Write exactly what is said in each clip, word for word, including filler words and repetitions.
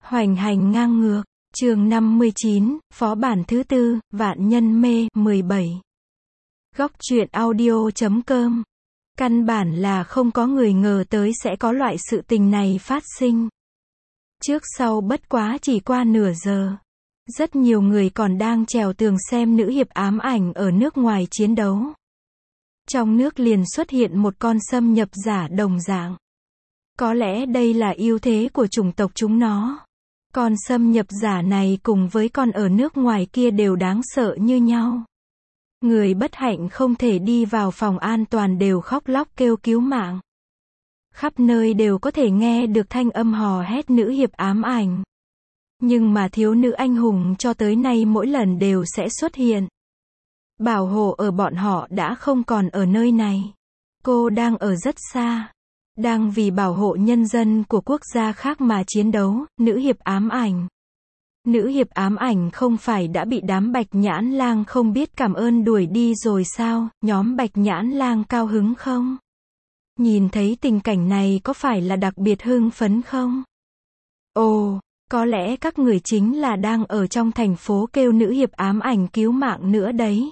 Hoành hành ngang ngược, chương năm mươi chín, phó bản thứ tư, vạn nhân mê, mười bảy. Góc truyện audio chấm com. Căn bản là không có người ngờ tới sẽ có loại sự tình này phát sinh. Trước sau bất quá chỉ qua nửa giờ. Rất nhiều người còn đang trèo tường xem nữ hiệp ám ảnh ở nước ngoài chiến đấu. Trong nước liền xuất hiện một con xâm nhập giả đồng dạng. Có lẽ đây là ưu thế của chủng tộc chúng nó. Con xâm nhập giả này cùng với con ở nước ngoài kia đều đáng sợ như nhau. Người bất hạnh không thể đi vào phòng an toàn đều khóc lóc kêu cứu mạng. Khắp nơi đều có thể nghe được thanh âm hò hét nữ hiệp ám ảnh. Nhưng mà thiếu nữ anh hùng cho tới nay mỗi lần đều sẽ xuất hiện. Bảo hộ ở bọn họ đã không còn ở nơi này. Cô đang ở rất xa. Đang vì bảo hộ nhân dân của quốc gia khác mà chiến đấu, nữ hiệp ám ảnh. Nữ hiệp ám ảnh không phải đã bị đám Bạch Nhãn Lang không biết cảm ơn đuổi đi rồi sao, nhóm Bạch Nhãn Lang cao hứng không? Nhìn thấy tình cảnh này có phải là đặc biệt hưng phấn không? Ồ, có lẽ các người chính là đang ở trong thành phố kêu nữ hiệp ám ảnh cứu mạng nữa đấy.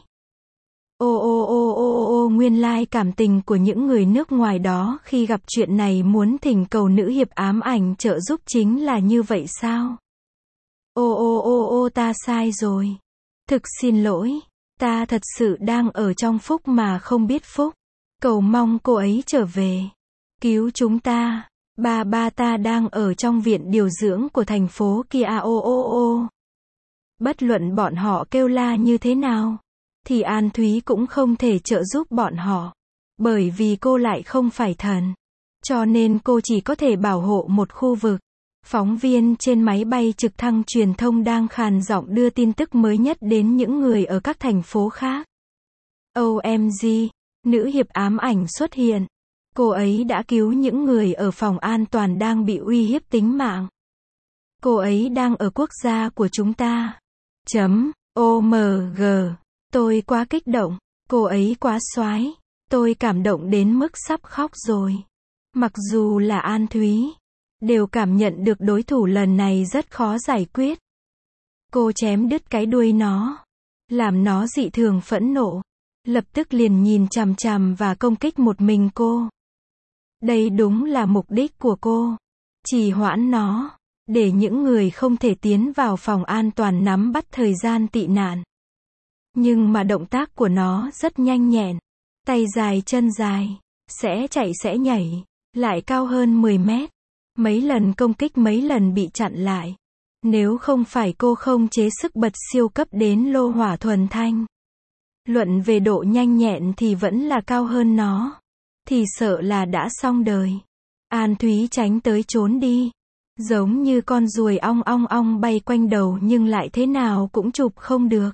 Ô ô ô ô ô nguyên lai cảm tình của những người nước ngoài đó khi gặp chuyện này muốn thỉnh cầu nữ hiệp ám ảnh trợ giúp chính là như vậy sao? Ô ô ô ô ta sai rồi. Thực xin lỗi. Ta thật sự đang ở trong phúc mà không biết phúc. Cầu mong cô ấy trở về. Cứu chúng ta. Ba ba ta đang ở trong viện điều dưỡng của thành phố kia ô ô ô. Bất luận bọn họ kêu la như thế nào. Thì An Thúy cũng không thể trợ giúp bọn họ. Bởi vì cô lại không phải thần. Cho nên cô chỉ có thể bảo hộ một khu vực. Phóng viên trên máy bay trực thăng truyền thông đang khàn giọng đưa tin tức mới nhất đến những người ở các thành phố khác. ô em giê, nữ hiệp ám ảnh xuất hiện. Cô ấy đã cứu những người ở phòng an toàn đang bị uy hiếp tính mạng. Cô ấy đang ở quốc gia của chúng ta. Chấm, ô em giê. Tôi quá kích động, cô ấy quá soái, tôi cảm động đến mức sắp khóc rồi. Mặc dù là An Thúy, đều cảm nhận được đối thủ lần này rất khó giải quyết. Cô chém đứt cái đuôi nó, làm nó dị thường phẫn nộ, lập tức liền nhìn chằm chằm và công kích một mình cô. Đây đúng là mục đích của cô, trì hoãn nó, để những người không thể tiến vào phòng an toàn nắm bắt thời gian tị nạn. Nhưng mà động tác của nó rất nhanh nhẹn. Tay dài chân dài. Sẽ chạy sẽ nhảy. Lại cao hơn mười mét. Mấy lần công kích mấy lần bị chặn lại. Nếu không phải cô không chế sức bật siêu cấp đến lô hỏa thuần thanh. Luận về độ nhanh nhẹn thì vẫn là cao hơn nó. Thì sợ là đã xong đời. An Thúy tránh tới trốn đi. Giống như con ruồi ong ong ong bay quanh đầu nhưng lại thế nào cũng chụp không được.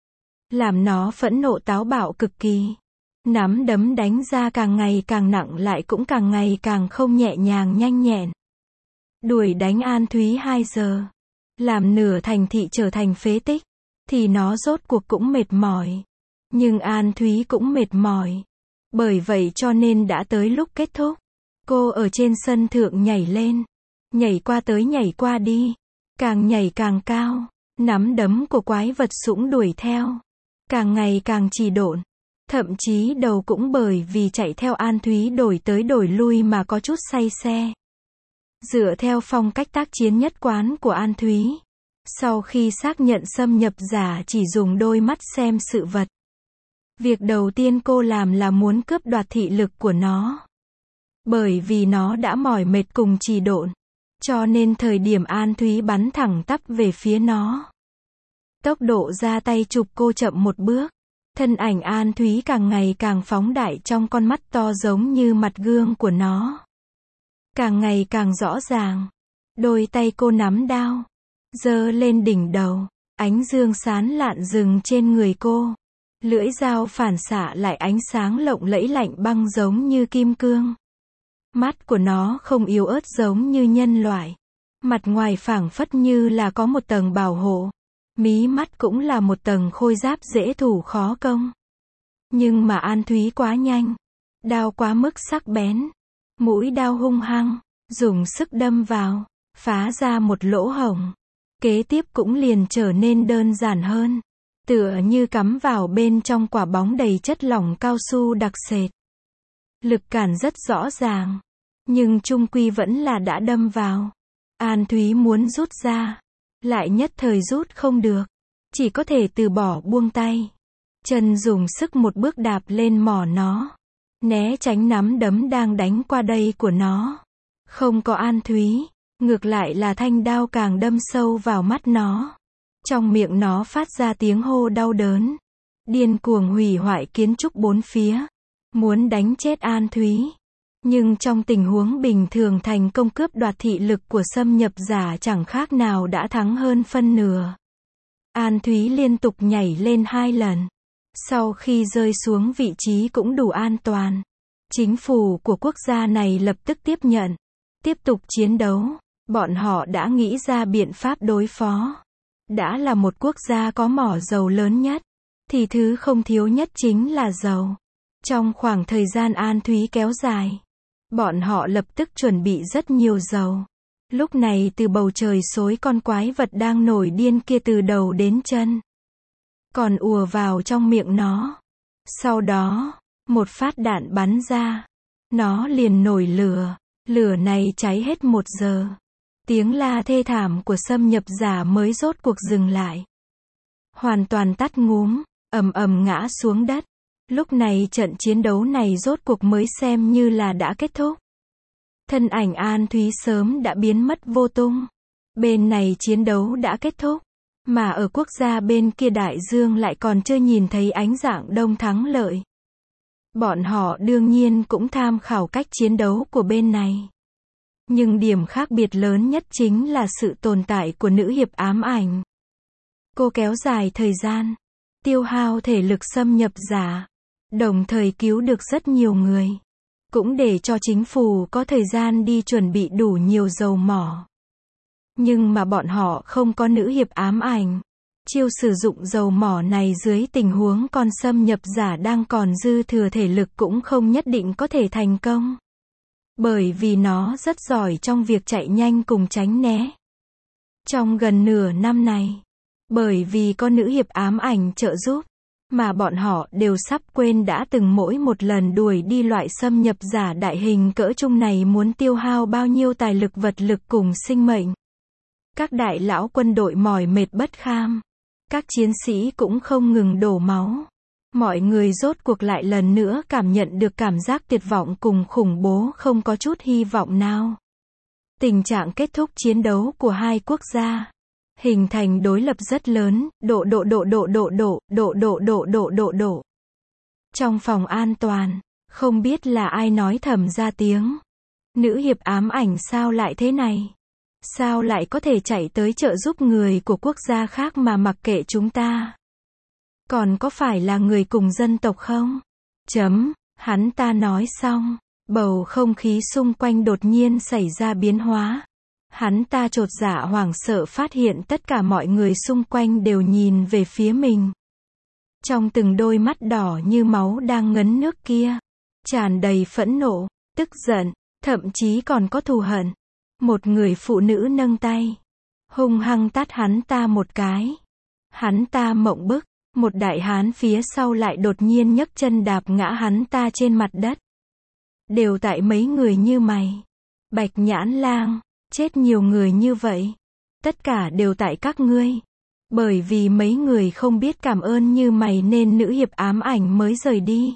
Làm nó phẫn nộ táo bạo cực kỳ. Nắm đấm đánh ra càng ngày càng nặng lại cũng càng ngày càng không nhẹ nhàng nhanh nhẹn. Đuổi đánh An Thúy hai giờ. Làm nửa thành thị trở thành phế tích. Thì nó rốt cuộc cũng mệt mỏi. Nhưng An Thúy cũng mệt mỏi. Bởi vậy cho nên đã tới lúc kết thúc. Cô ở trên sân thượng nhảy lên. Nhảy qua tới nhảy qua đi. Càng nhảy càng cao. Nắm đấm của quái vật sũng đuổi theo. Càng ngày càng trì độn. Thậm chí đầu cũng bởi vì chạy theo An Thúy đổi tới đổi lui mà có chút say xe. Dựa theo phong cách tác chiến nhất quán của An Thúy. Sau khi xác nhận xâm nhập giả chỉ dùng đôi mắt xem sự vật. Việc đầu tiên cô làm là muốn cướp đoạt thị lực của nó. Bởi vì nó đã mỏi mệt cùng trì độn. Cho nên thời điểm An Thúy bắn thẳng tắp về phía nó. Tốc độ ra tay chụp cô chậm một bước. Thân ảnh An Thúy càng ngày càng phóng đại trong con mắt to giống như mặt gương của nó. Càng ngày càng rõ ràng. Đôi tay cô nắm đao. Giơ lên đỉnh đầu. Ánh dương sán lạn rừng trên người cô. Lưỡi dao phản xạ lại ánh sáng lộng lẫy lạnh băng giống như kim cương. Mắt của nó không yếu ớt giống như nhân loại. Mặt ngoài phảng phất như là có một tầng bảo hộ. Mí mắt cũng là một tầng khôi giáp dễ thủ khó công. Nhưng mà An Thúy quá nhanh. Đao quá mức sắc bén. Mũi đao hung hăng. Dùng sức đâm vào. phá ra một lỗ hổng. Kế tiếp cũng liền trở nên đơn giản hơn. Tựa như cắm vào bên trong quả bóng đầy chất lỏng cao su đặc sệt. Lực cản rất rõ ràng. Nhưng chung quy vẫn là đã đâm vào. An Thúy muốn rút ra. Lại nhất thời rút không được. Chỉ có thể từ bỏ buông tay. Chân dùng sức một bước đạp lên mỏ nó. Né tránh nắm đấm đang đánh qua đây của nó. Không có An Thúy. Ngược lại là thanh đao càng đâm sâu vào mắt nó. Trong miệng nó phát ra tiếng hô đau đớn. Điên cuồng hủy hoại kiến trúc bốn phía. Muốn đánh chết An Thúy. Nhưng trong tình huống bình thường thành công cướp đoạt thị lực của xâm nhập giả chẳng khác nào đã thắng hơn phân nửa. An Thúy liên tục nhảy lên hai lần. Sau khi rơi xuống vị trí cũng đủ an toàn. Chính phủ của quốc gia này lập tức tiếp nhận. Tiếp tục chiến đấu. Bọn họ đã nghĩ ra biện pháp đối phó. Đã là một quốc gia có mỏ dầu lớn nhất. Thì thứ không thiếu nhất chính là dầu. Trong khoảng thời gian An Thúy kéo dài. Bọn họ lập tức chuẩn bị rất nhiều dầu. Lúc này từ bầu trời xối con quái vật đang nổi điên kia từ đầu đến chân. Còn ùa vào trong miệng nó. Sau đó, một phát đạn bắn ra. Nó liền nổi lửa. Lửa này cháy hết một giờ. Tiếng la thê thảm của xâm nhập giả mới rốt cuộc dừng lại. Hoàn toàn tắt ngúm, ầm ầm ngã xuống đất. Lúc này trận chiến đấu này rốt cuộc mới xem như là đã kết thúc. Thân ảnh An Thúy sớm đã biến mất vô tung. Bên này chiến đấu đã kết thúc. Mà ở quốc gia bên kia đại dương lại còn chưa nhìn thấy ánh dạng đông thắng lợi. Bọn họ đương nhiên cũng tham khảo cách chiến đấu của bên này. Nhưng điểm khác biệt lớn nhất chính là sự tồn tại của nữ hiệp ám ảnh. Cô kéo dài thời gian, tiêu hao thể lực xâm nhập giả, đồng thời cứu được rất nhiều người. Cũng để cho chính phủ có thời gian đi chuẩn bị đủ nhiều dầu mỏ. Nhưng mà bọn họ không có nữ hiệp ám ảnh. Chiêu sử dụng dầu mỏ này dưới tình huống con xâm nhập giả đang còn dư thừa thể lực cũng không nhất định có thể thành công. Bởi vì nó rất giỏi trong việc chạy nhanh cùng tránh né. Trong gần nửa năm này, bởi vì có nữ hiệp ám ảnh trợ giúp, mà bọn họ đều sắp quên đã từng mỗi một lần đuổi đi loại xâm nhập giả đại hình cỡ trung này muốn tiêu hao bao nhiêu tài lực vật lực cùng sinh mệnh. Các đại lão quân đội mỏi mệt bất kham. Các chiến sĩ cũng không ngừng đổ máu. Mọi người rốt cuộc lại lần nữa cảm nhận được cảm giác tuyệt vọng cùng khủng bố không có chút hy vọng nào. Tình trạng kết thúc chiến đấu của hai quốc gia hình thành đối lập rất lớn, độ độ độ độ độ độ, độ độ độ độ độ độ. Trong phòng an toàn, không biết là ai nói thầm ra tiếng. Nữ hiệp ám ảnh sao lại thế này? Sao lại có thể chạy tới trợ giúp người của quốc gia khác mà mặc kệ chúng ta? Còn có phải là người cùng dân tộc không? Chấm, hắn ta nói xong, bầu không khí xung quanh đột nhiên xảy ra biến hóa. Hắn ta chột dạ hoảng sợ phát hiện tất cả mọi người xung quanh đều nhìn về phía mình. Trong từng đôi mắt đỏ như máu đang ngấn nước kia, tràn đầy phẫn nộ, tức giận, thậm chí còn có thù hận. Một người phụ nữ nâng tay, hung hăng tát hắn ta một cái. Hắn ta mộng bức, một đại hán phía sau lại đột nhiên nhấc chân đạp ngã hắn ta trên mặt đất. Đều tại mấy người như mày. Bạch Nhãn Lang, chết nhiều người như vậy. Tất cả đều tại các ngươi. Bởi vì mấy người không biết cảm ơn như mày nên nữ hiệp ám ảnh mới rời đi.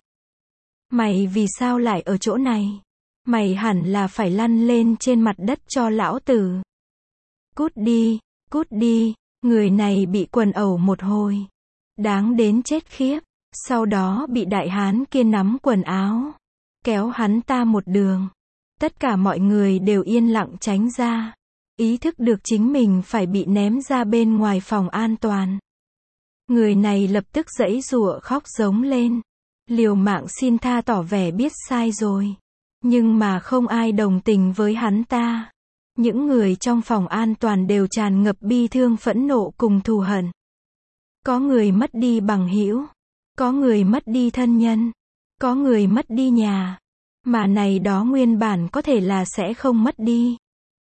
Mày vì sao lại ở chỗ này? Mày hẳn là phải lăn lên trên mặt đất cho lão tử. Cút đi, cút đi, người này bị quần ẩu một hồi. Đáng đến chết khiếp. Sau đó bị đại hán kia nắm quần áo. Kéo hắn ta một đường. Tất cả mọi người đều yên lặng tránh ra. Ý thức được chính mình phải bị ném ra bên ngoài phòng an toàn. Người này lập tức giãy giụa khóc giống lên. Liều mạng xin tha tỏ vẻ biết sai rồi. Nhưng mà không ai đồng tình với hắn ta. Những người trong phòng an toàn đều tràn ngập bi thương phẫn nộ cùng thù hận. Có người mất đi bằng hữu, có người mất đi thân nhân, có người mất đi nhà. Mà này đó nguyên bản có thể là sẽ không mất đi.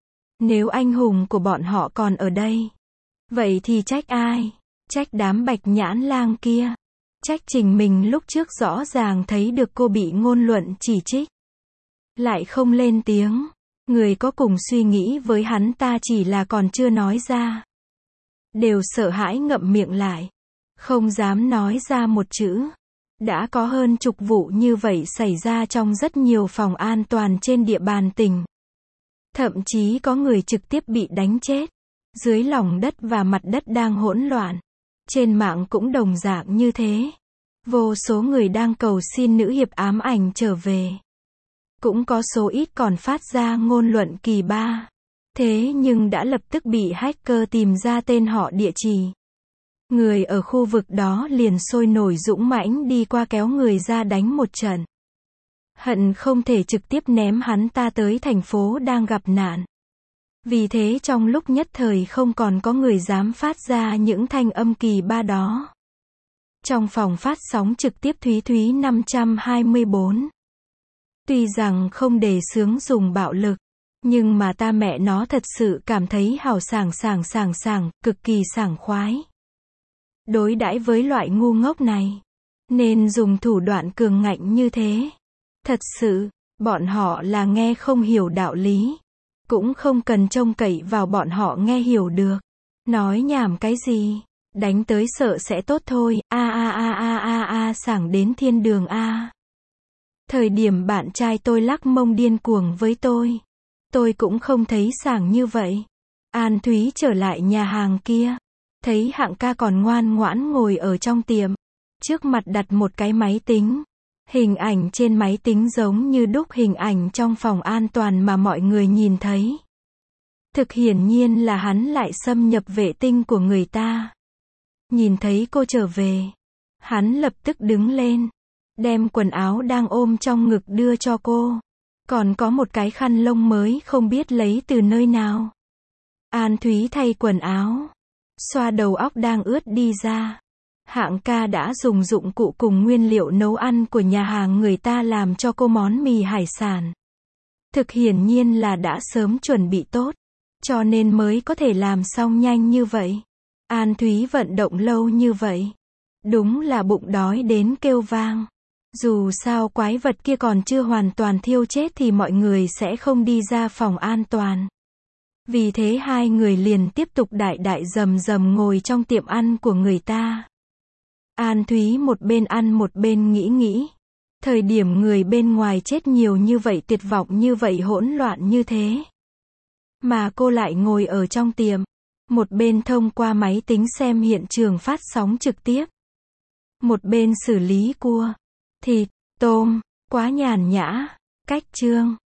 Nếu anh hùng của bọn họ còn ở đây, vậy thì trách ai? Trách đám bạch nhãn lang kia. Trách Trình mình lúc trước rõ ràng thấy được cô bị ngôn luận chỉ trích. Lại không lên tiếng. Người có cùng suy nghĩ với hắn ta chỉ là còn chưa nói ra. Đều sợ hãi ngậm miệng lại. Không dám nói ra một chữ. Đã có hơn chục vụ như vậy xảy ra trong rất nhiều phòng an toàn trên địa bàn tỉnh. Thậm chí có người trực tiếp bị đánh chết. Dưới lòng đất và mặt đất đang hỗn loạn. Trên mạng cũng đồng dạng như thế. Vô số người đang cầu xin nữ hiệp ám ảnh trở về. Cũng có số ít còn phát ra ngôn luận kỳ ba. Thế nhưng đã lập tức bị hacker tìm ra tên họ địa chỉ. Người ở khu vực đó liền sôi nổi dũng mãnh đi qua kéo người ra đánh một trận. Hận không thể trực tiếp ném hắn ta tới thành phố đang gặp nạn. Vì thế trong lúc nhất thời không còn có người dám phát ra những thanh âm kỳ ba đó. Trong phòng phát sóng trực tiếp Thúy Thúy năm trăm hai mươi bốn. Tuy rằng không đề xướng dùng bạo lực, nhưng mà ta mẹ nó thật sự cảm thấy hào sảng sảng sảng sảng, cực kỳ sảng khoái. Đối đãi với loại ngu ngốc này, nên dùng thủ đoạn cường ngạnh như thế. Thật sự, bọn họ là nghe không hiểu đạo lý. Cũng không cần trông cậy vào bọn họ nghe hiểu được. Nói nhảm cái gì? Đánh tới sợ sẽ tốt thôi, a a a a a a sảng đến thiên đường a. Thời điểm bạn trai tôi lắc mông điên cuồng với tôi, tôi cũng không thấy sảng như vậy. An Thúy trở lại nhà hàng kia, thấy Hạng ca còn ngoan ngoãn ngồi ở trong tiệm, trước mặt đặt một cái máy tính. Hình ảnh trên máy tính giống như đúc hình ảnh trong phòng an toàn mà mọi người nhìn thấy. Thực hiển nhiên là hắn lại xâm nhập vệ tinh của người ta. Nhìn thấy cô trở về, hắn lập tức đứng lên, đem quần áo đang ôm trong ngực đưa cho cô. Còn có một cái khăn lông mới không biết lấy từ nơi nào. An Thúy thay quần áo, xoa đầu óc đang ướt đi ra. Hạng ca đã dùng dụng cụ cùng nguyên liệu nấu ăn của nhà hàng người ta làm cho cô món mì hải sản. Thực hiển nhiên là đã sớm chuẩn bị tốt, cho nên mới có thể làm xong nhanh như vậy. An Thúy vận động lâu như vậy, đúng là bụng đói đến kêu vang. Dù sao quái vật kia còn chưa hoàn toàn thiêu chết thì mọi người sẽ không đi ra phòng an toàn. Vì thế hai người liền tiếp tục đại đại dầm dầm ngồi trong tiệm ăn của người ta. An Thúy một bên ăn một bên nghĩ nghĩ. Thời điểm người bên ngoài chết nhiều như vậy, tuyệt vọng như vậy, hỗn loạn như thế. Mà cô lại ngồi ở trong tiệm. Một bên thông qua máy tính xem hiện trường phát sóng trực tiếp. Một bên xử lý cua, thịt, tôm, quá nhàn nhã. Cách chương.